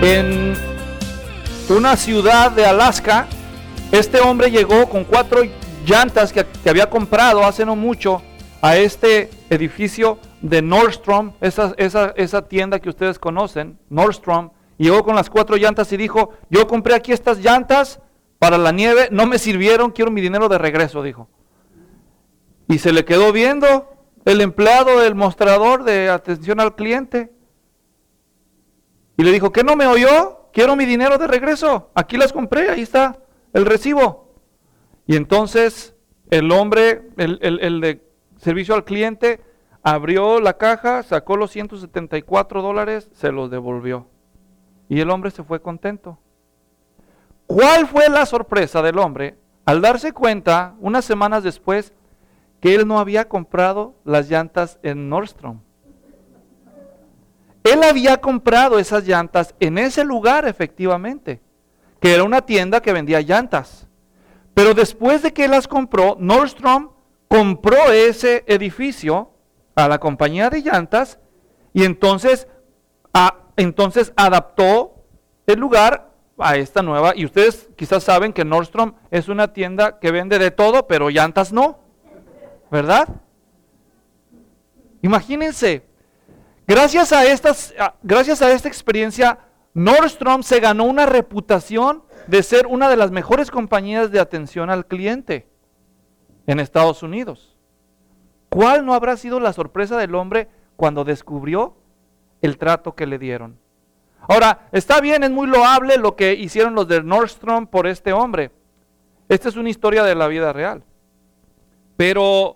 En una ciudad de Alaska, este hombre llegó con 4 llantas que había comprado hace no mucho a este edificio de Nordstrom, esa tienda que ustedes conocen, Nordstrom. Llegó con las 4 llantas y dijo: yo compré aquí estas llantas para la nieve, no me sirvieron, quiero mi dinero de regreso, dijo. Y se le quedó viendo el empleado del mostrador de atención al cliente. Y le dijo: ¿qué no me oyó? Quiero mi dinero de regreso, aquí las compré, ahí está el recibo. Y entonces el hombre, el de servicio al cliente, abrió la caja, sacó los $174, se los devolvió. Y el hombre se fue contento. ¿Cuál fue la sorpresa del hombre al darse cuenta, unas semanas después, que él no había comprado las llantas en Nordstrom? Él había comprado esas llantas en ese lugar, efectivamente, que era una tienda que vendía llantas. Pero después de que las compró, Nordstrom compró ese edificio a la compañía de llantas y entonces adaptó el lugar a esta nueva. Y ustedes quizás saben que Nordstrom es una tienda que vende de todo, pero llantas no, ¿verdad? Imagínense, gracias a esta experiencia, Nordstrom se ganó una reputación de ser una de las mejores compañías de atención al cliente en Estados Unidos. ¿Cuál no habrá sido la sorpresa del hombre cuando descubrió el trato que le dieron? Ahora, está bien, es muy loable lo que hicieron los de Nordstrom por este hombre. Esta es una historia de la vida real. Pero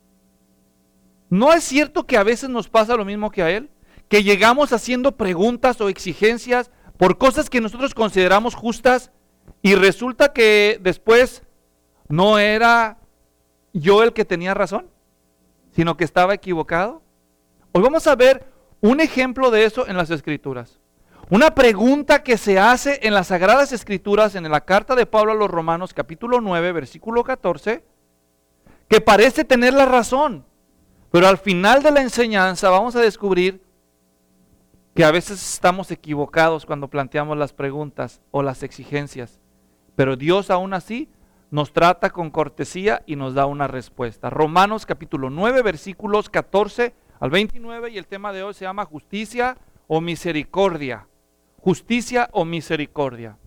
¿no es cierto que a veces nos pasa lo mismo que a él? Que llegamos haciendo preguntas o exigencias por cosas que nosotros consideramos justas y resulta que después no era yo el que tenía razón, sino que estaba equivocado. Hoy vamos a ver un ejemplo de eso en las Escrituras. Una pregunta que se hace en las Sagradas Escrituras, en la carta de Pablo a los Romanos, capítulo 9, versículo 14, que parece tener la razón, pero al final de la enseñanza vamos a descubrir que a veces estamos equivocados cuando planteamos las preguntas o las exigencias, pero Dios aún así nos trata con cortesía y nos da una respuesta. Romanos capítulo 9, versículos 14 al 29, y el tema de hoy se llama justicia o misericordia. Justicia o misericordia.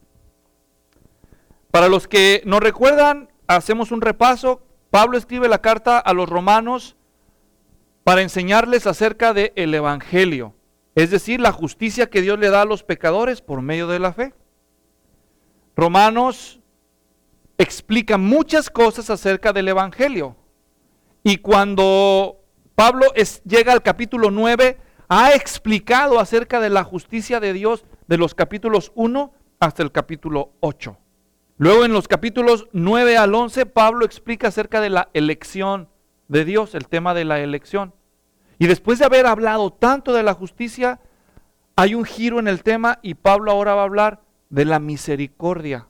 Para los que no recuerdan, hacemos un repaso. Pablo escribe la carta a los romanos para enseñarles acerca del evangelio, es decir, la justicia que Dios le da a los pecadores por medio de la fe. Romanos explica muchas cosas acerca del evangelio. Y cuando Pablo llega al capítulo 9, ha explicado acerca de la justicia de Dios de los capítulos 1 hasta el capítulo 8. Luego en los capítulos 9 al 11, Pablo explica acerca de la elección de Dios, el tema de la elección. Y después de haber hablado tanto de la justicia, hay un giro en el tema y Pablo ahora va a hablar de la misericordia.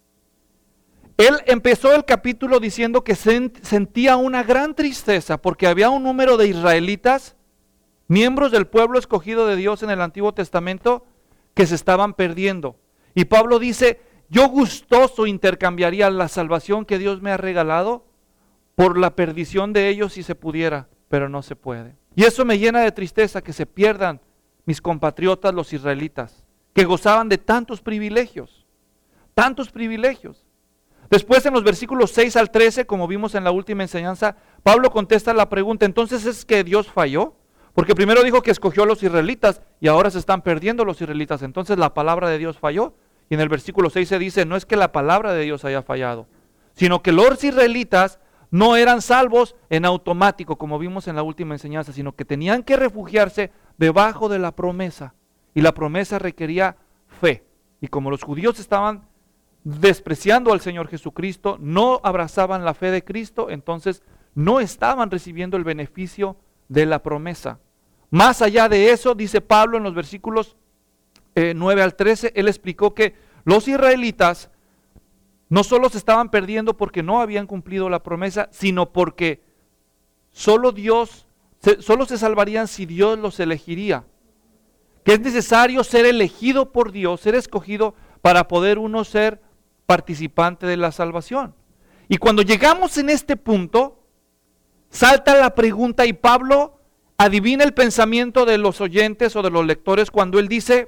Él empezó el capítulo diciendo que sentía una gran tristeza porque había un número de israelitas, miembros del pueblo escogido de Dios en el Antiguo Testamento, que se estaban perdiendo. Y Pablo dice: yo gustoso intercambiaría la salvación que Dios me ha regalado por la perdición de ellos si se pudiera, pero no se puede. Y eso me llena de tristeza, que se pierdan mis compatriotas los israelitas, que gozaban de tantos privilegios, tantos privilegios. Después en los versículos 6 al 13, como vimos en la última enseñanza, Pablo contesta la pregunta: ¿entonces es que Dios falló? Porque primero dijo que escogió a los israelitas y ahora se están perdiendo los israelitas, entonces la palabra de Dios falló. Y en el versículo 6 se dice: no es que la palabra de Dios haya fallado, sino que los israelitas no eran salvos en automático, como vimos en la última enseñanza, sino que tenían que refugiarse debajo de la promesa. Y la promesa requería fe. Y como los judíos estaban despreciando al Señor Jesucristo, no abrazaban la fe de Cristo, entonces no estaban recibiendo el beneficio de la promesa. Más allá de eso, dice Pablo en los versículos 9 al 13, él explicó que los israelitas no solo se estaban perdiendo porque no habían cumplido la promesa, sino porque solo se salvarían si Dios los elegiría. que es necesario ser elegido por Dios, ser escogido para poder uno ser participante de la salvación. Y cuando llegamos en este punto, salta la pregunta y Pablo adivina el pensamiento de los oyentes o de los lectores cuando él dice,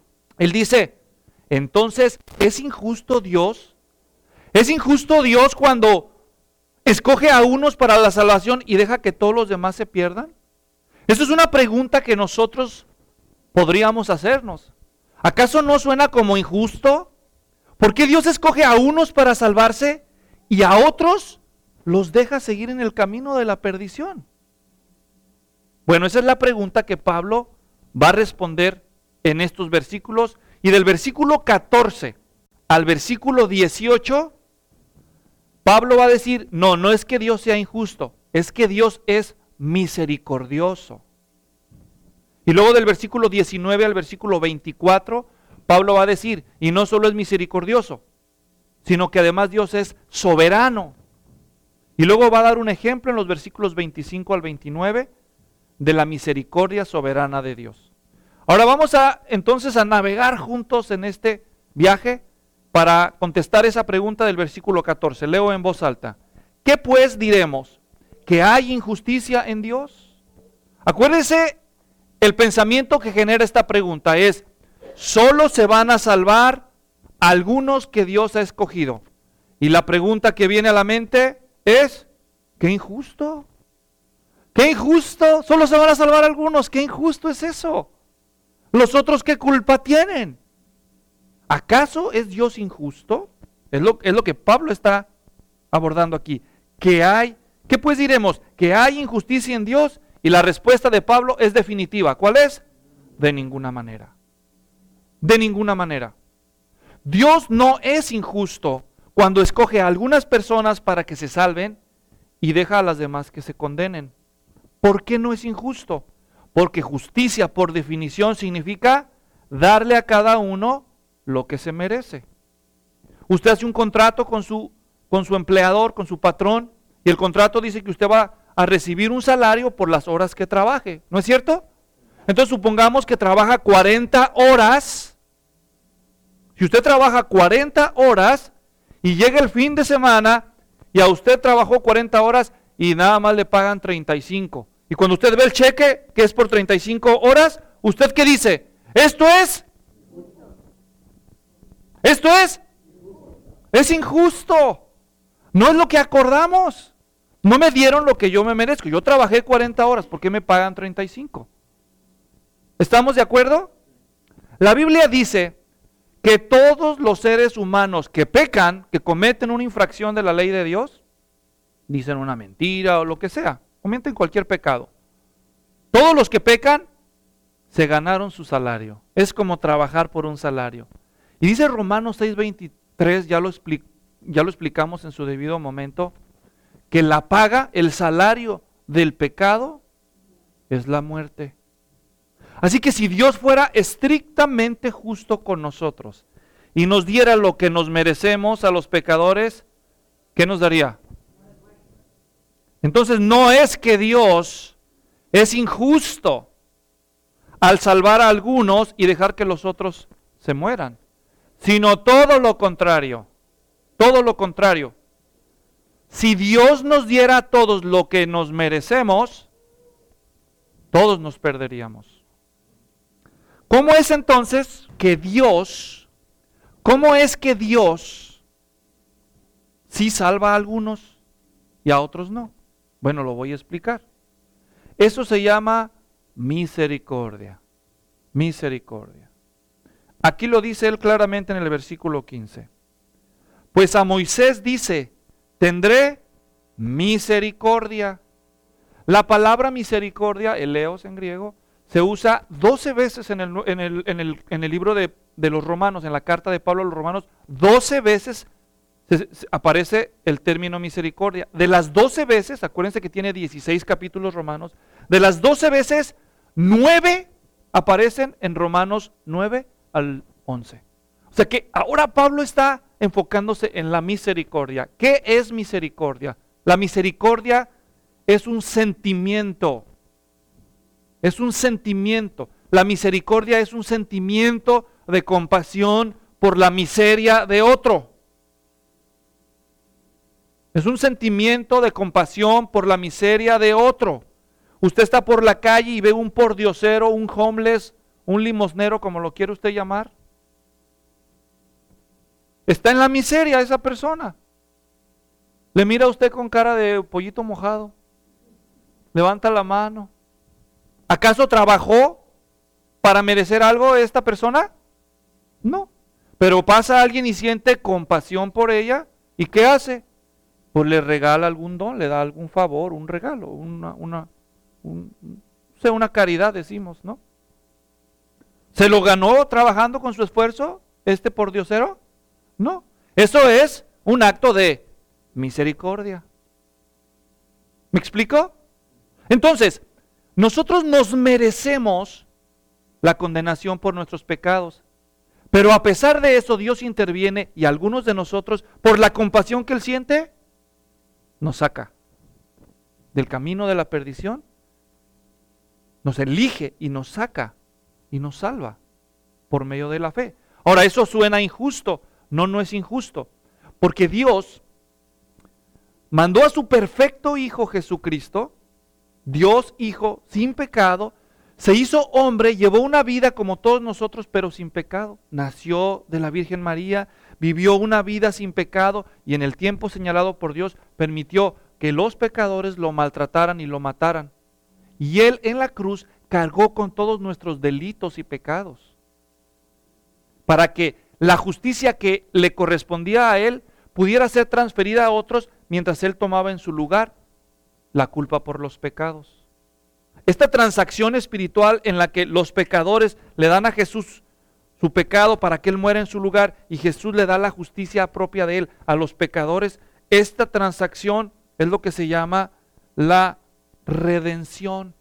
entonces, ¿es injusto Dios? ¿Es injusto Dios cuando escoge a unos para la salvación y deja que todos los demás se pierdan? Esa es una pregunta que nosotros podríamos hacernos. ¿Acaso no suena como injusto? ¿Por qué Dios escoge a unos para salvarse y a otros los deja seguir en el camino de la perdición? Bueno, esa es la pregunta que Pablo va a responder en estos versículos. Y del versículo 14 al versículo 18, Pablo va a decir, no es que Dios sea injusto, es que Dios es misericordioso. Y luego del versículo 19 al versículo 24, Pablo va a decir, y no solo es misericordioso, sino que además Dios es soberano. Y luego va a dar un ejemplo en los versículos 25 al 29 de la misericordia soberana de Dios. Ahora vamos entonces a navegar juntos en este viaje para contestar esa pregunta del versículo 14. Leo en voz alta. ¿Qué pues diremos? ¿Que hay injusticia en Dios? Acuérdense, el pensamiento que genera esta pregunta es, solo se van a salvar algunos que Dios ha escogido. Y la pregunta que viene a la mente es, ¿qué injusto? ¿Qué injusto? Solo se van a salvar algunos. ¿Qué injusto es eso? ¿Los otros qué culpa tienen? ¿Acaso es Dios injusto? Es lo que Pablo está abordando aquí. ¿Qué pues diremos? ¿Que hay injusticia en Dios? Y la respuesta de Pablo es definitiva. ¿Cuál es? De ninguna manera. De ninguna manera. Dios no es injusto cuando escoge a algunas personas para que se salven y deja a las demás que se condenen. ¿Por qué no es injusto? Porque justicia, por definición, significa darle a cada uno lo que se merece. Usted hace un contrato con su empleador, con su patrón, y el contrato dice que usted va a recibir un salario por las horas que trabaje, ¿no es cierto? Entonces supongamos que trabaja 40 horas. Si usted trabaja 40 horas y llega el fin de semana y a usted trabajó 40 horas y nada más le pagan 35. Y cuando usted ve el cheque, que es por 35 horas, ¿usted qué dice? Esto es injusto. No es lo que acordamos. No me dieron lo que yo me merezco. Yo trabajé 40 horas, ¿por qué me pagan 35? ¿Estamos de acuerdo? La Biblia dice que todos los seres humanos que pecan, que cometen una infracción de la ley de Dios, dicen una mentira o lo que sea, cometen cualquier pecado. Todos los que pecan se ganaron su salario. Es como trabajar por un salario. Y dice Romanos 6:23, ya lo explicamos en su debido momento, que la paga, el salario del pecado es la muerte. Así que si Dios fuera estrictamente justo con nosotros y nos diera lo que nos merecemos a los pecadores, ¿qué nos daría? Entonces no es que Dios es injusto al salvar a algunos y dejar que los otros se mueran, sino todo lo contrario, todo lo contrario. Si Dios nos diera a todos lo que nos merecemos, todos nos perderíamos. ¿Cómo es entonces que Dios sí salva a algunos y a otros no? Bueno, lo voy a explicar. Eso se llama misericordia. Misericordia. Aquí lo dice él claramente en el versículo 15. Pues a Moisés dice, tendré misericordia. La palabra misericordia, eleos en griego, se usa 12 veces en el libro de los Romanos, en la carta de Pablo a los Romanos, 12 veces aparece el término misericordia. De las 12 veces, acuérdense que tiene 16 capítulos Romanos, de las 12 veces, 9 aparecen en Romanos 9 al 11. O sea que ahora Pablo está enfocándose en la misericordia. ¿Qué es misericordia? La misericordia es un sentimiento. Es un sentimiento. La misericordia es un sentimiento de compasión por la miseria de otro. Es un sentimiento de compasión por la miseria de otro. Usted está por la calle y ve un pordiosero, un homeless, un limosnero, como lo quiere usted llamar. Está en la miseria esa persona. Le mira a usted con cara de pollito mojado. Levanta la mano. ¿Acaso trabajó para merecer algo esta persona? No. Pero pasa alguien y siente compasión por ella. ¿Y qué hace? Pues le regala algún don, le da algún favor, un regalo, una caridad, decimos, ¿no? ¿Se lo ganó trabajando con su esfuerzo este pordiosero? No. Eso es un acto de misericordia. ¿Me explico? Entonces, nosotros nos merecemos la condenación por nuestros pecados. Pero a pesar de eso, Dios interviene y algunos de nosotros, por la compasión que Él siente, nos saca del camino de la perdición, nos elige y nos saca y nos salva por medio de la fe. Ahora, eso suena injusto. No, no es injusto, porque Dios mandó a su perfecto Hijo Jesucristo, Dios Hijo, sin pecado, se hizo hombre, llevó una vida como todos nosotros, pero sin pecado. Nació de la Virgen María, vivió una vida sin pecado y en el tiempo señalado por Dios permitió que los pecadores lo maltrataran y lo mataran. Y Él en la cruz cargó con todos nuestros delitos y pecados, para que la justicia que le correspondía a Él pudiera ser transferida a otros mientras Él tomaba en su lugar la culpa por los pecados. Esta transacción espiritual en la que los pecadores le dan a Jesús su pecado para que Él muera en su lugar y Jesús le da la justicia propia de Él a los pecadores, esta transacción es lo que se llama la redención.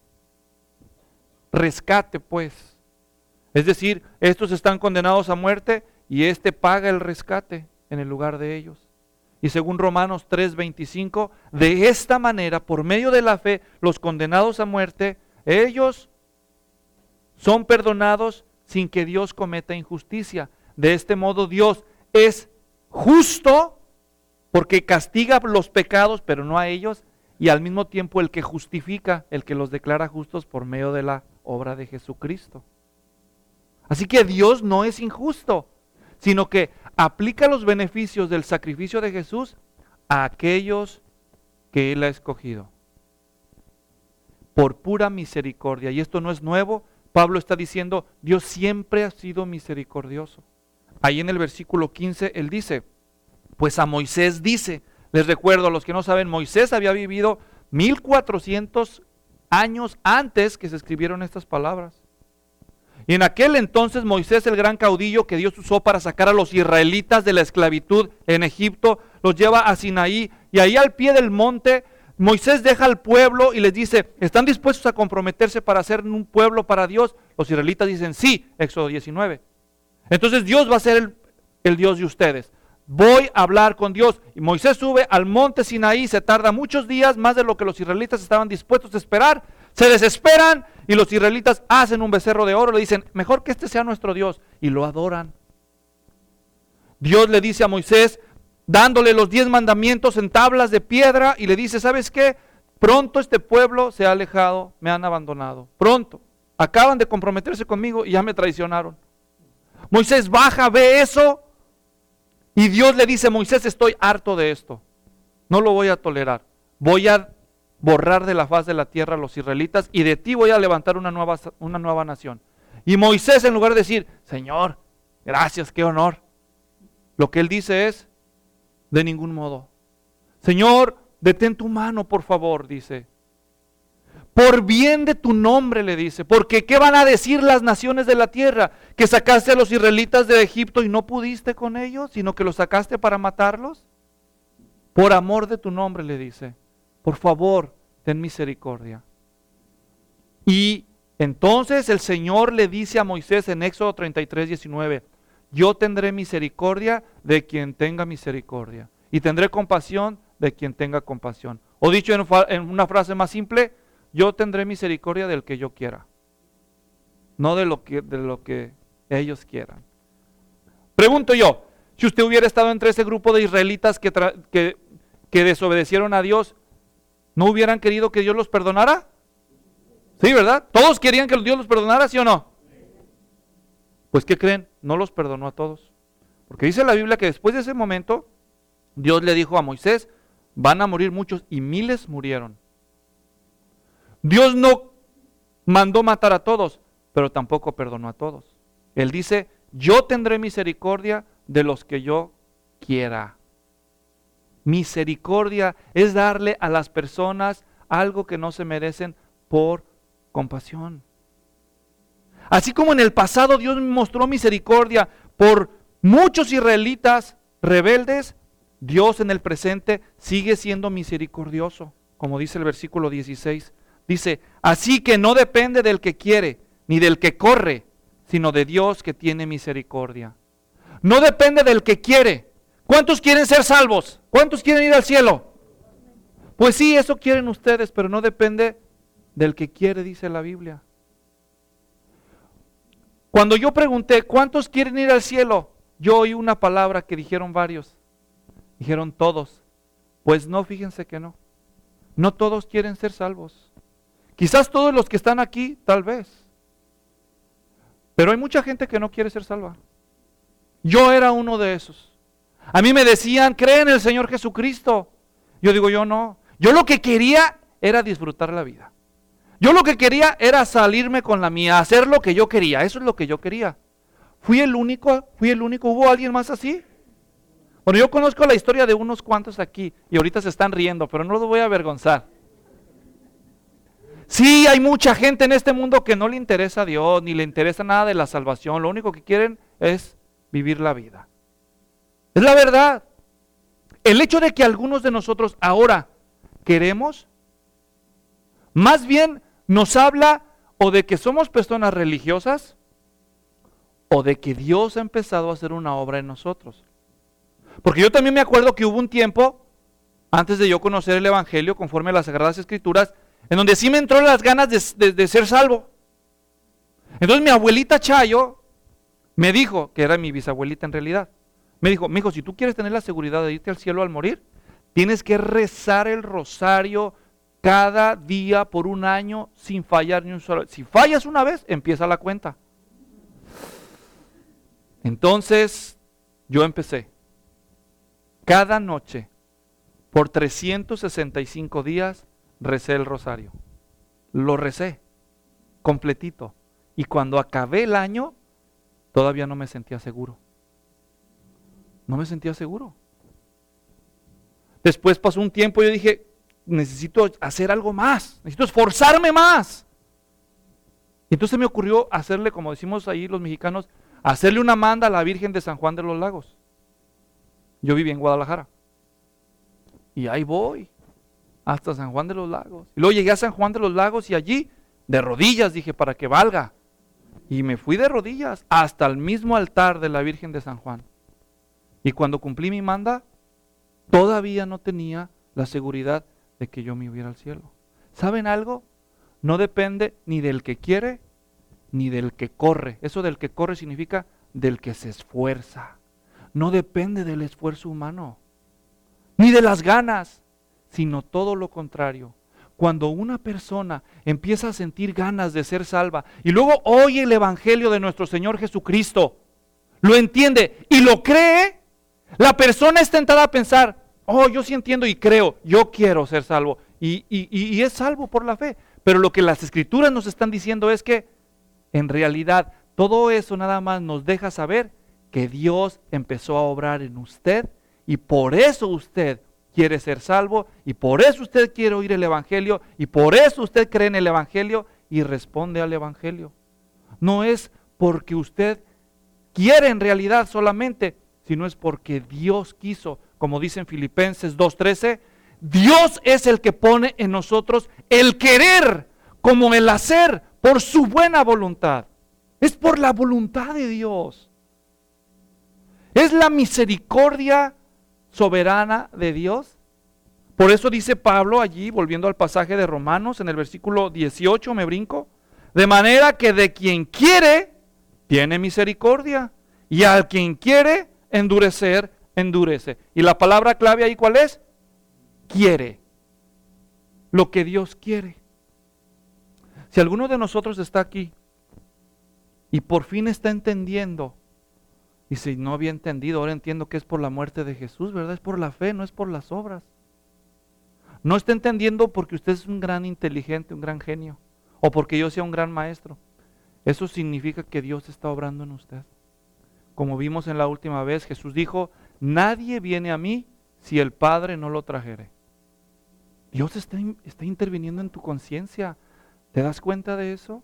Rescate, pues. Es decir, estos están condenados a muerte y este paga el rescate en el lugar de ellos. Y según Romanos 3:25, de esta manera, por medio de la fe, los condenados a muerte, ellos son perdonados sin que Dios cometa injusticia. De este modo Dios es justo porque castiga los pecados, pero no a ellos, y al mismo tiempo el que justifica, el que los declara justos por medio de la obra de Jesucristo. Así que Dios no es injusto, sino que aplica los beneficios del sacrificio de Jesús a aquellos que Él ha escogido. Por pura misericordia. Y esto no es nuevo. Pablo está diciendo, Dios siempre ha sido misericordioso. Ahí en el versículo 15 él dice, pues a Moisés dice, les recuerdo a los que no saben, Moisés había vivido 1400 años antes que se escribieron estas palabras. Y en aquel entonces Moisés, el gran caudillo que Dios usó para sacar a los israelitas de la esclavitud en Egipto, los lleva a Sinaí y ahí al pie del monte Moisés deja al pueblo y les dice, ¿están dispuestos a comprometerse para ser un pueblo para Dios? Los israelitas dicen, sí, Éxodo 19. Entonces Dios va a ser el Dios de ustedes. Voy a hablar con Dios. Y Moisés sube al monte Sinaí, se tarda muchos días, más de lo que los israelitas estaban dispuestos a esperar. Se desesperan y los israelitas hacen un becerro de oro, le dicen, mejor que este sea nuestro Dios, y lo adoran. Dios le dice a Moisés, dándole los 10 mandamientos en tablas de piedra, y le dice, ¿sabes qué? Pronto este pueblo se ha alejado, me han abandonado. Pronto. Acaban de comprometerse conmigo y ya me traicionaron. Moisés baja, ve eso, y Dios le dice, Moisés, estoy harto de esto. No lo voy a tolerar. Voy a borrar de la faz de la tierra a los israelitas y de ti voy a levantar una nueva nación. Y Moisés, en lugar de decir, Señor, gracias, qué honor, lo que él dice es, de ningún modo. Señor, detén tu mano, por favor, dice. Por bien de tu nombre, le dice, porque ¿qué van a decir las naciones de la tierra? ¿Que sacaste a los israelitas de Egipto y no pudiste con ellos, sino que los sacaste para matarlos? Por amor de tu nombre, le dice, por favor, ten misericordia. Y entonces el Señor le dice a Moisés en Éxodo 33:19, yo tendré misericordia de quien tenga misericordia, y tendré compasión de quien tenga compasión. O dicho en una frase más simple, yo tendré misericordia del que yo quiera. no de lo que ellos quieran. Pregunto yo, si usted hubiera estado entre ese grupo de israelitas que desobedecieron a Dios, ¿no hubieran querido que Dios los perdonara? Sí, ¿verdad? ¿Todos querían que Dios los perdonara, sí o no? Pues, ¿qué creen? No los perdonó a todos. Porque dice la Biblia que después de ese momento, Dios le dijo a Moisés, van a morir muchos, y miles murieron. Dios no mandó matar a todos, pero tampoco perdonó a todos. Él dice, yo tendré misericordia de los que yo quiera. Misericordia es darle a las personas algo que no se merecen por compasión. Así como en el pasado Dios mostró misericordia por muchos israelitas rebeldes, Dios en el presente sigue siendo misericordioso, como dice el versículo 16. Dice, así que no depende del que quiere, ni del que corre, sino de Dios que tiene misericordia. No depende del que quiere. ¿Cuántos quieren ser salvos? ¿Cuántos quieren ir al cielo? Pues sí, eso quieren ustedes, pero no depende del que quiere, dice la Biblia. Cuando yo pregunté, ¿cuántos quieren ir al cielo? Yo oí una palabra que dijeron varios. Dijeron todos. Pues no, fíjense que no. No todos quieren ser salvos. Quizás todos los que están aquí, tal vez. Pero hay mucha gente que no quiere ser salva. Yo era uno de esos. A mí me decían, cree en el Señor Jesucristo. Yo digo, yo no. Yo lo que quería era disfrutar la vida. Yo lo que quería era salirme con la mía, hacer lo que yo quería. Eso es lo que yo quería. Fui el único. ¿Hubo alguien más así? Bueno, yo conozco la historia de unos cuantos aquí y ahorita se están riendo, pero no los voy a avergonzar. Sí, hay mucha gente en este mundo que no le interesa a Dios, ni le interesa nada de la salvación. Lo único que quieren es vivir la vida. Es la verdad. El hecho de que algunos de nosotros ahora queremos, más bien nos habla o de que somos personas religiosas o de que Dios ha empezado a hacer una obra en nosotros. Porque yo también me acuerdo que hubo un tiempo, antes de yo conocer el Evangelio, conforme a las Sagradas Escrituras, en donde sí me entró las ganas de ser salvo. Entonces mi abuelita Chayo me dijo, que era mi bisabuelita en realidad, me dijo, mijo, si tú quieres tener la seguridad de irte al cielo al morir, tienes que rezar el rosario cada día por un año sin fallar ni un solo. Si fallas una vez, empieza la cuenta. Entonces yo empecé. Cada noche, por 365 días, recé el rosario. Lo recé, completito. Y cuando acabé el año, todavía no me sentía seguro. No me sentía seguro. Después pasó un tiempo y yo dije, necesito hacer algo más, necesito esforzarme más. Y entonces me ocurrió hacerle, como decimos ahí los mexicanos, hacerle una manda a la Virgen de San Juan de los Lagos. Yo vivía en Guadalajara. Y ahí voy, hasta San Juan de los Lagos. Y luego llegué a San Juan de los Lagos y allí, de rodillas, dije, para que valga. Y me fui de rodillas hasta el mismo altar de la Virgen de San Juan. Y cuando cumplí mi manda, todavía no tenía la seguridad de que yo me iba al cielo. ¿Saben algo? No depende ni del que quiere, ni del que corre. Eso del que corre significa del que se esfuerza. No depende del esfuerzo humano, ni de las ganas, sino todo lo contrario. Cuando una persona empieza a sentir ganas de ser salva y luego oye el Evangelio de nuestro Señor Jesucristo, lo entiende y lo cree, la persona es tentada a pensar, oh, yo sí entiendo y creo, yo quiero ser salvo. Y es salvo por la fe. Pero lo que las Escrituras nos están diciendo es que en realidad todo eso nada más nos deja saber que Dios empezó a obrar en usted y por eso usted quiere ser salvo y por eso usted quiere oír el Evangelio y por eso usted cree en el Evangelio y responde al Evangelio. No es porque usted quiere en realidad solamente, sino es porque Dios quiso, como dice en Filipenses 2:13, Dios es el que pone en nosotros el querer como el hacer por su buena voluntad. Es por la voluntad de Dios. Es la misericordia soberana de Dios. Por eso dice Pablo allí, volviendo al pasaje de Romanos, en el versículo 18, me brinco, De manera que de quien quiere, tiene misericordia. Y al quien quiere endurecer, endurece. Y la palabra clave ahí, ¿cuál es? Quiere. Lo que Dios quiere. Si alguno de nosotros está aquí y por fin está entendiendo, y si no había entendido, ahora entiendo que es por la muerte de Jesús, ¿verdad? Es por la fe, no es por las obras. No está entendiendo porque usted es un gran inteligente, un gran genio, o porque yo sea un gran maestro. Eso significa que Dios está obrando en usted. Como vimos en la última vez, Jesús dijo, nadie viene a mí si el Padre no lo trajere. Dios está interviniendo en tu conciencia. ¿Te das cuenta de eso?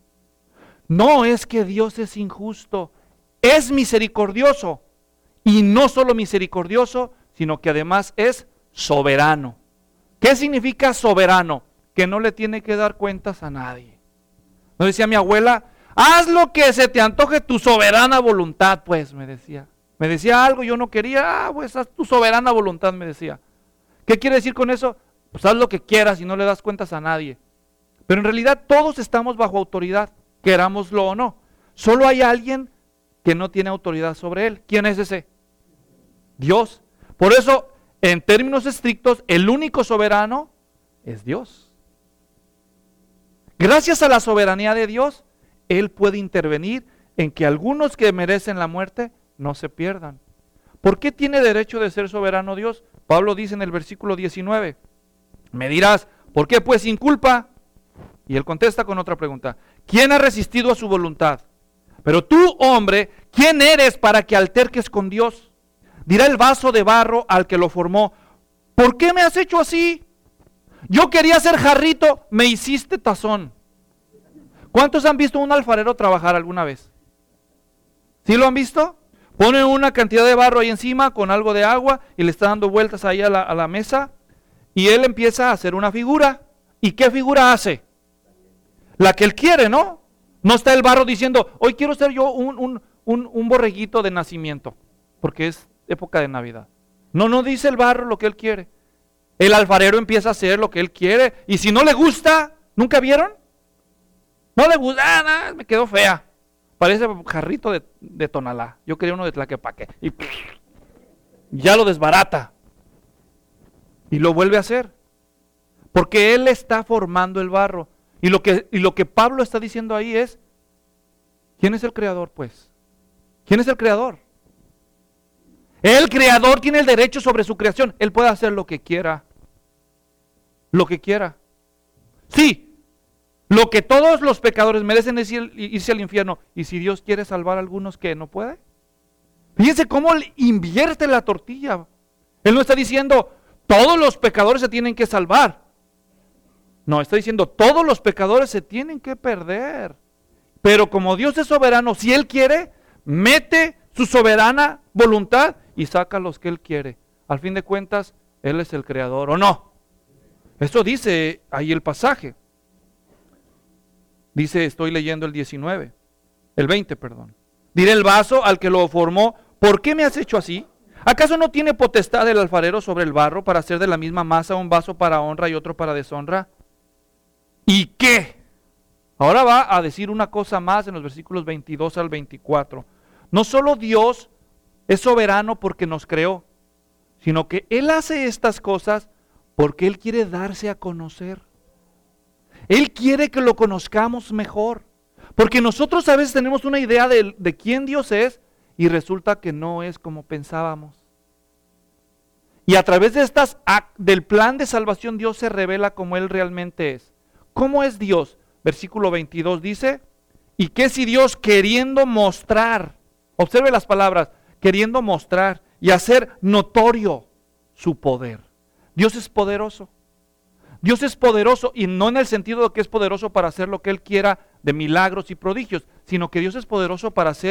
No es que Dios es injusto, es misericordioso. Y no solo misericordioso, sino que además es soberano. ¿Qué significa soberano? Que no le tiene que dar cuentas a nadie. Nos decía mi abuela, haz lo que se te antoje, tu soberana voluntad, pues, me decía. Me decía algo, yo no quería, pues haz tu soberana voluntad, me decía. ¿Qué quiere decir con eso? Pues haz lo que quieras y no le das cuentas a nadie. Pero en realidad todos estamos bajo autoridad, querámoslo o no. Solo hay alguien que no tiene autoridad sobre él. ¿Quién es ese? Dios. Por eso, en términos estrictos, el único soberano es Dios. Gracias a la soberanía de Dios, Él puede intervenir en que algunos que merecen la muerte no se pierdan. ¿Por qué tiene derecho de ser soberano Dios? Pablo dice en el versículo 19, me dirás, ¿por qué pues sin culpa? Y él contesta con otra pregunta, ¿quién ha resistido a su voluntad? Pero tú, hombre, ¿quién eres para que alterques con Dios? Dirá el vaso de barro al que lo formó, ¿por qué me has hecho así? Yo quería ser jarrito, me hiciste tazón. ¿Cuántos han visto un alfarero trabajar alguna vez? ¿Sí lo han visto? Pone una cantidad de barro ahí encima con algo de agua y le está dando vueltas ahí a la mesa y él empieza a hacer una figura. ¿Y qué figura hace? La que él quiere, ¿no? No está el barro diciendo, hoy quiero ser yo un borreguito de nacimiento, porque es época de Navidad. No dice el barro lo que él quiere. El alfarero empieza a hacer lo que él quiere y si no le gusta, ¿nunca vieron? No le gusta, nada, me quedó fea. Parece jarrito de Tonalá. Yo quería uno de Tlaquepaque. Y ya lo desbarata. Y lo vuelve a hacer. Porque él está formando el barro. Y lo que Pablo está diciendo ahí es, ¿quién es el creador pues? ¿Quién es el creador? El creador tiene el derecho sobre su creación. Él puede hacer lo que quiera. Lo que quiera. Sí. Lo que todos los pecadores merecen es irse al infierno. Y si Dios quiere salvar a algunos que no puede. Fíjense cómo invierte la tortilla. Él no está diciendo, todos los pecadores se tienen que salvar. No, está diciendo, todos los pecadores se tienen que perder. Pero como Dios es soberano, si Él quiere, mete su soberana voluntad y saca a los que Él quiere. Al fin de cuentas, Él es el creador, ¿o no? Eso dice ahí el pasaje. Dice, estoy leyendo el 20, perdón. Diré el vaso al que lo formó, ¿por qué me has hecho así? ¿Acaso no tiene potestad el alfarero sobre el barro para hacer de la misma masa un vaso para honra y otro para deshonra? ¿Y qué? Ahora va a decir una cosa más en los versículos 22 al 24. No solo Dios es soberano porque nos creó, sino que Él hace estas cosas porque Él quiere darse a conocer. Él quiere que lo conozcamos mejor. Porque nosotros a veces tenemos una idea de quién Dios es y resulta que no es como pensábamos. Y a través de del plan de salvación Dios se revela como Él realmente es. ¿Cómo es Dios? Versículo 22 dice, ¿y qué si Dios queriendo mostrar, observe las palabras, queriendo mostrar y hacer notorio su poder? Dios es poderoso. Dios es poderoso y no en el sentido de que es poderoso para hacer lo que Él quiera de milagros y prodigios, sino que Dios es poderoso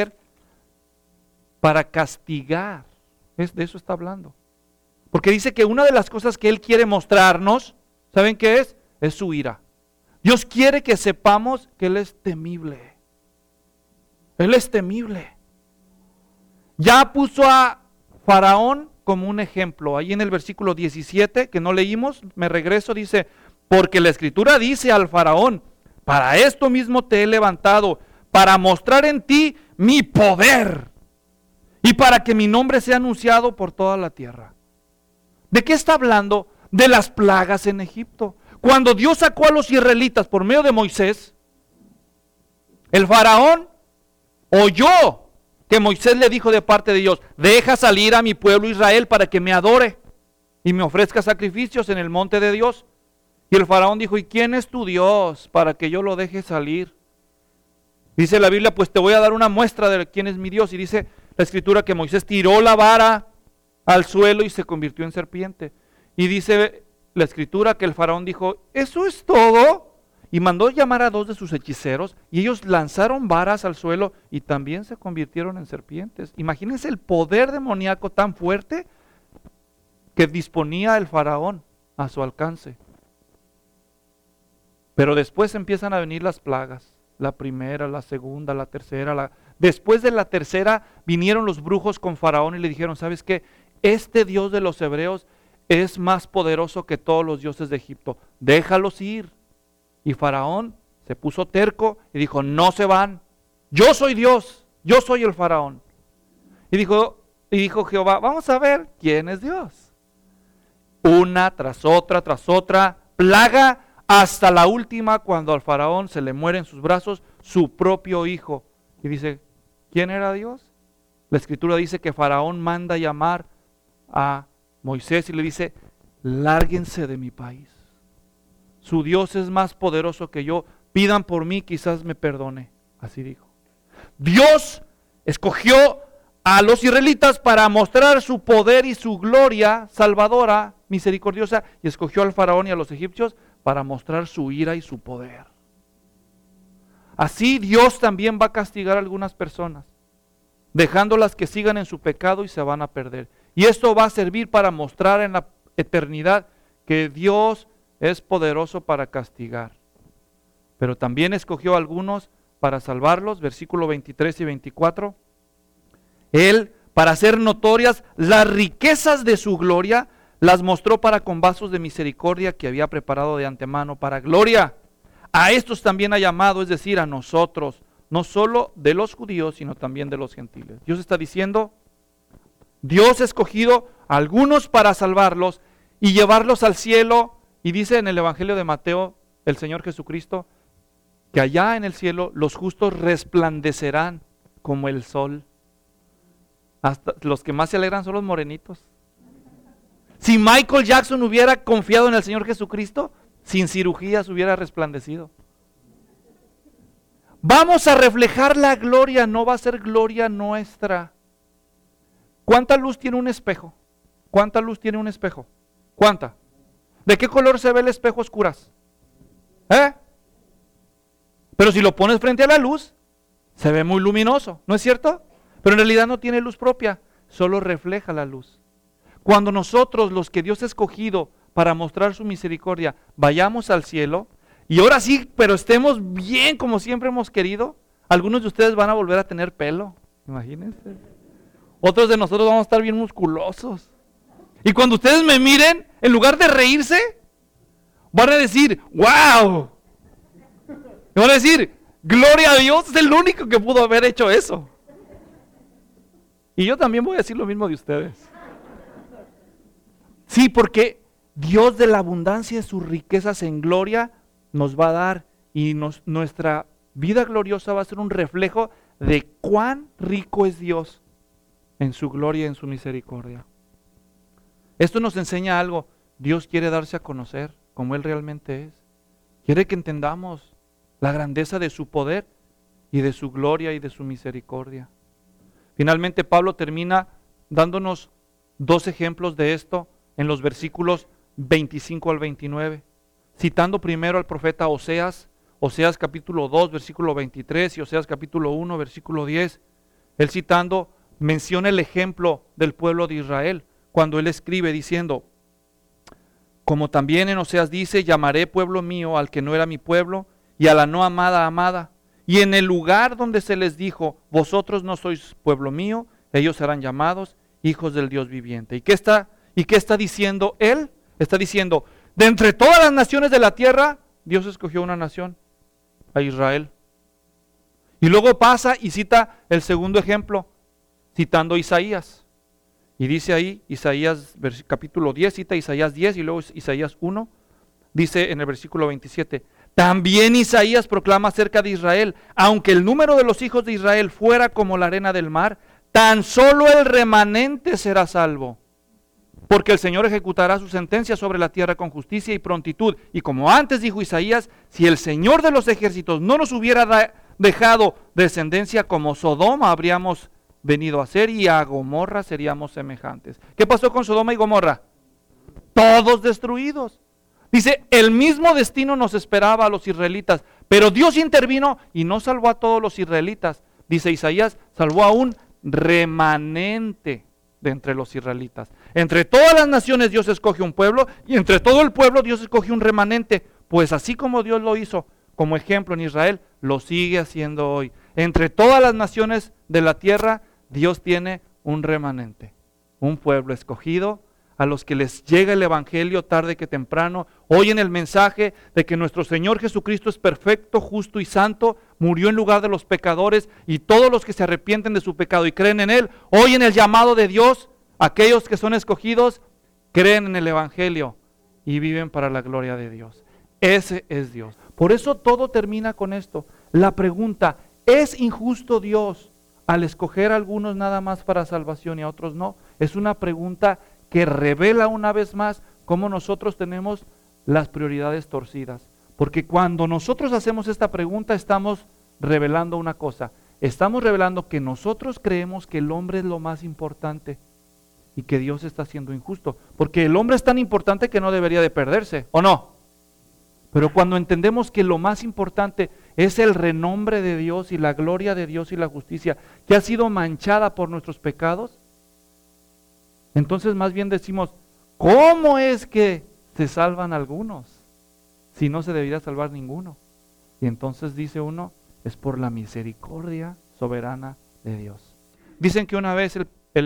para castigar. De eso está hablando. Porque dice que una de las cosas que Él quiere mostrarnos, ¿saben qué es? Es su ira. Dios quiere que sepamos que Él es temible. Él es temible. Ya puso a Faraón como un ejemplo. Ahí en el versículo 17, que no leímos, me regreso, dice, porque la Escritura dice al Faraón, Para esto mismo te he levantado, para mostrar en ti mi poder y para que mi nombre sea anunciado por toda la tierra. ¿De qué está hablando? De las plagas en Egipto. Cuando Dios sacó a los israelitas por medio de Moisés, el faraón oyó que Moisés le dijo de parte de Dios: deja salir a mi pueblo Israel para que me adore y me ofrezca sacrificios en el monte de Dios. Y el faraón dijo: ¿y quién es tu Dios para que yo lo deje salir? Dice la Biblia: pues te voy a dar una muestra de quién es mi Dios. Y dice la escritura que Moisés tiró la vara al suelo y se convirtió en serpiente. Y dice la escritura que el faraón dijo: ¿eso es todo? Y mandó llamar a 2 de sus hechiceros y ellos lanzaron varas al suelo y también se convirtieron en serpientes. Imagínense el poder demoníaco tan fuerte que disponía el faraón a su alcance. Pero después empiezan a venir las plagas. La primera, la segunda, la tercera. Después de la tercera vinieron los brujos con faraón y le dijeron: ¿sabes qué? Este Dios de los hebreos es más poderoso que todos los dioses de Egipto. Déjalos ir. Y faraón se puso terco y dijo: no se van. Yo soy Dios. Yo soy el faraón. Y dijo Jehová: vamos a ver quién es Dios. Una tras otra plaga, hasta la última, cuando al faraón se le muere en sus brazos su propio hijo. Y dice: ¿quién era Dios? La escritura dice que faraón manda llamar a Moisés y le dice: lárguense de mi país. Su Dios es más poderoso que yo. Pidan por mí, quizás me perdone. Así dijo. Dios escogió a los israelitas para mostrar su poder y su gloria salvadora, misericordiosa, y escogió al faraón y a los egipcios para mostrar su ira y su poder. Así Dios también va a castigar a algunas personas, dejándolas que sigan en su pecado y se van a perder. Y esto va a servir para mostrar en la eternidad que Dios es poderoso para castigar. Pero también escogió a algunos para salvarlos, versículo 23 y 24. Él, para hacer notorias las riquezas de su gloria, las mostró para con vasos de misericordia que había preparado de antemano para gloria. A estos también ha llamado, es decir, a nosotros, no solo de los judíos, sino también de los gentiles. Dios está diciendo: Dios ha escogido a algunos para salvarlos y llevarlos al cielo. Y dice en el Evangelio de Mateo el Señor Jesucristo que allá en el cielo los justos resplandecerán como el sol. Hasta los que más se alegran son los morenitos. Si Michael Jackson hubiera confiado en el Señor Jesucristo, sin cirugías hubiera resplandecido. Vamos a reflejar la gloria, no va a ser gloria nuestra. ¿Cuánta luz tiene un espejo? ¿Cuánta luz tiene un espejo? ¿Cuánta? ¿De qué color se ve el espejo a oscuras? Pero si lo pones frente a la luz, se ve muy luminoso, ¿no es cierto? Pero en realidad no tiene luz propia, solo refleja la luz. Cuando nosotros, los que Dios ha escogido para mostrar su misericordia, vayamos al cielo, y ahora sí, pero estemos bien como siempre hemos querido, algunos de ustedes van a volver a tener pelo, imagínense. Otros de nosotros vamos a estar bien musculosos. Y cuando ustedes me miren, en lugar de reírse, van a decir: ¡wow! Y van a decir: ¡gloria a Dios! Es el único que pudo haber hecho eso. Y yo también voy a decir lo mismo de ustedes. Sí, porque Dios, de la abundancia de sus riquezas en gloria, nos va a dar, y nuestra vida gloriosa va a ser un reflejo de cuán rico es Dios en su gloria y en su misericordia. Esto nos enseña algo: Dios quiere darse a conocer como Él realmente es. Quiere que entendamos la grandeza de su poder y de su gloria y de su misericordia. Finalmente Pablo termina dándonos 2 ejemplos de esto en los versículos 25 al 29, citando primero al profeta Oseas capítulo 2, versículo 23, y Oseas capítulo 1, versículo 10. Él citando menciona el ejemplo del pueblo de Israel, cuando él escribe diciendo: como también en Oseas dice: llamaré pueblo mío al que no era mi pueblo, y a la no amada amada. Y en el lugar donde se les dijo: vosotros no sois pueblo mío, ellos serán llamados hijos del Dios viviente. ¿Y qué está diciendo él? Está diciendo: de entre todas las naciones de la tierra, Dios escogió una nación. a Israel. Y luego pasa y cita el segundo ejemplo, citando Isaías. Y dice ahí, Isaías capítulo 10, cita Isaías 10 y luego Isaías 1, dice en el versículo 27, también Isaías proclama acerca de Israel, aunque el número de los hijos de Israel fuera como la arena del mar, tan solo el remanente será salvo. Porque el Señor ejecutará su sentencia sobre la tierra con justicia y prontitud. Y como antes dijo Isaías, si el Señor de los ejércitos no nos hubiera dejado descendencia, como Sodoma habríamos venido a ser y a Gomorra seríamos semejantes. ¿Qué pasó con Sodoma y Gomorra? Todos destruidos. Dice, el mismo destino nos esperaba a los israelitas, pero Dios intervino y no salvó a todos los israelitas. Dice Isaías, salvó a un remanente de entre los israelitas. Entre todas las naciones Dios escoge un pueblo y entre todo el pueblo Dios escoge un remanente. Pues así como Dios lo hizo como ejemplo en Israel, lo sigue haciendo hoy. Entre todas las naciones de la tierra Dios tiene un remanente, un pueblo escogido a los que les llega el evangelio tarde que temprano, oyen el mensaje de que nuestro Señor Jesucristo es perfecto, justo y santo, murió en lugar de los pecadores y todos los que se arrepienten de su pecado y creen en Él, oyen el llamado de Dios, aquellos que son escogidos, creen en el evangelio y viven para la gloria de Dios. Ese es Dios. Por eso todo termina con esto. La pregunta, ¿es injusto Dios al escoger a algunos nada más para salvación y a otros no? Es una pregunta que revela una vez más cómo nosotros tenemos las prioridades torcidas. Porque cuando nosotros hacemos esta pregunta estamos revelando una cosa. Estamos revelando que nosotros creemos que el hombre es lo más importante y que Dios está siendo injusto. Porque el hombre es tan importante que no debería de perderse, ¿o no? Pero cuando entendemos que lo más importante es el renombre de Dios y la gloria de Dios y la justicia que ha sido manchada por nuestros pecados, entonces más bien decimos, ¿cómo es que se salvan algunos si no se debería salvar ninguno? Y entonces dice uno, es por la misericordia soberana de Dios. Dicen que una vez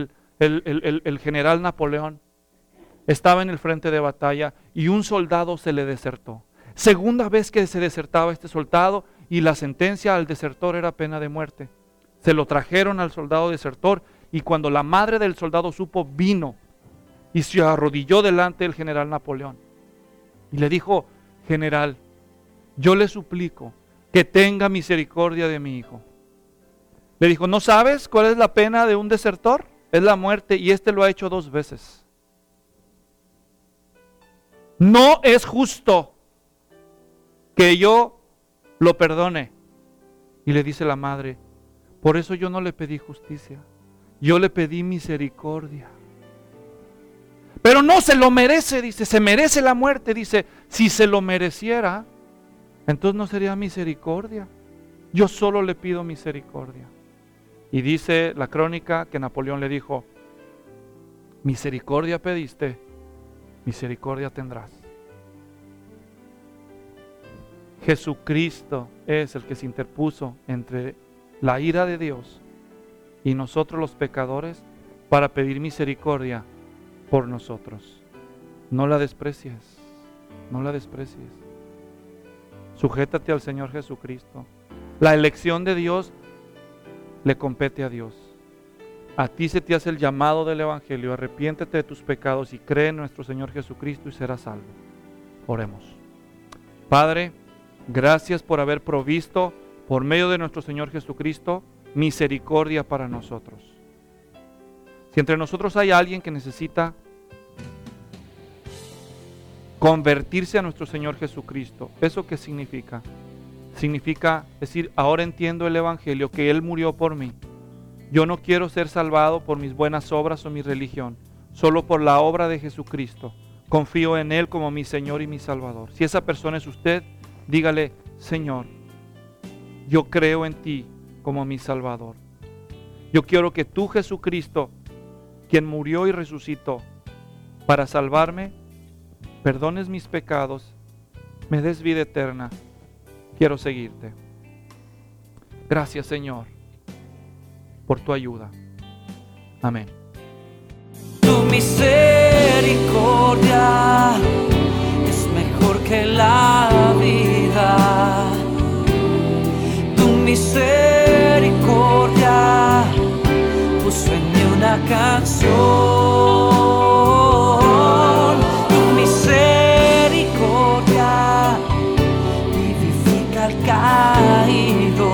el general Napoleón estaba en el frente de batalla y un soldado se le desertó. Segunda vez que se desertaba este soldado y la sentencia al desertor era pena de muerte. Se lo trajeron al soldado desertor y cuando la madre del soldado supo, vino y se arrodilló delante del general Napoleón. Y le dijo, general, yo le suplico que tenga misericordia de mi hijo. Le dijo, ¿no sabes cuál es la pena de un desertor? Es la muerte y este lo ha hecho 2 veces. No es justo que yo lo perdone. Y le dice la madre, por eso yo no le pedí justicia. Yo le pedí misericordia. Pero no se lo merece, dice, se merece la muerte, dice, si se lo mereciera, entonces no sería misericordia. Yo solo le pido misericordia. Y dice la crónica que Napoleón le dijo, misericordia pediste, misericordia tendrás. Jesucristo es el que se interpuso entre la ira de Dios y nosotros los pecadores para pedir misericordia por nosotros. No la desprecies, no la desprecies. Sujétate al Señor Jesucristo. La elección de Dios le compete a Dios. A ti se te hace el llamado del Evangelio. Arrepiéntete de tus pecados y cree en nuestro Señor Jesucristo y serás salvo. Oremos. Padre, gracias por haber provisto por medio de nuestro Señor Jesucristo misericordia para nosotros. Si entre nosotros hay alguien que necesita convertirse a nuestro Señor Jesucristo, ¿eso qué significa? Significa decir, ahora entiendo el Evangelio, que Él murió por mí. Yo no quiero ser salvado por mis buenas obras o mi religión, solo por la obra de Jesucristo. Confío en Él como mi Señor y mi Salvador. Si esa persona es usted, dígale, Señor, yo creo en ti como mi Salvador. Yo quiero que tú, Jesucristo, quien murió y resucitó para salvarme, perdones mis pecados, me des vida eterna. Quiero seguirte. Gracias, Señor, por tu ayuda. Amén. Tu misericordia es mejor que la vida. canción. Tu misericordia vivifica al caído.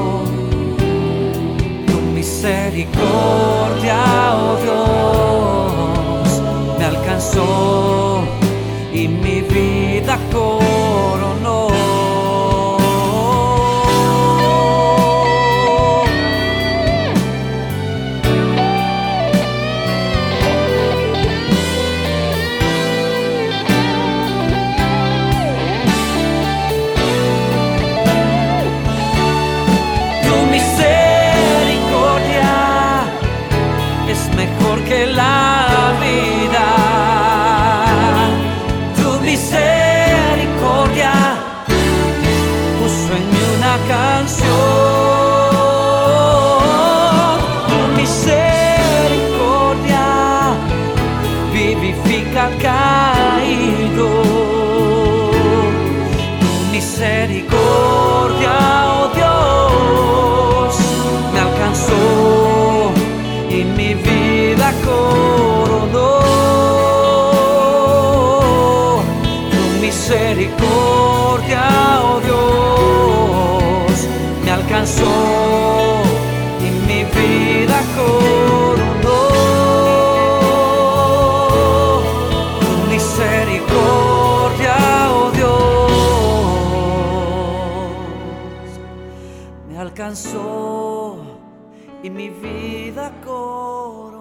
Tu misericordia, oh Dios, me alcanzó y mi vida coronó. Tu misericordia es mejor que la vida. Tu misericordia puso en mí una canción. Tu misericordia vivifica al caído. Tu misericordia, oh Dios, me alcanzó y mi vida coronó. Tu misericordia, oh Dios, me alcanzó y mi vida coronó. Tu misericordia, oh Dios, me alcanzó y mi vida coronó.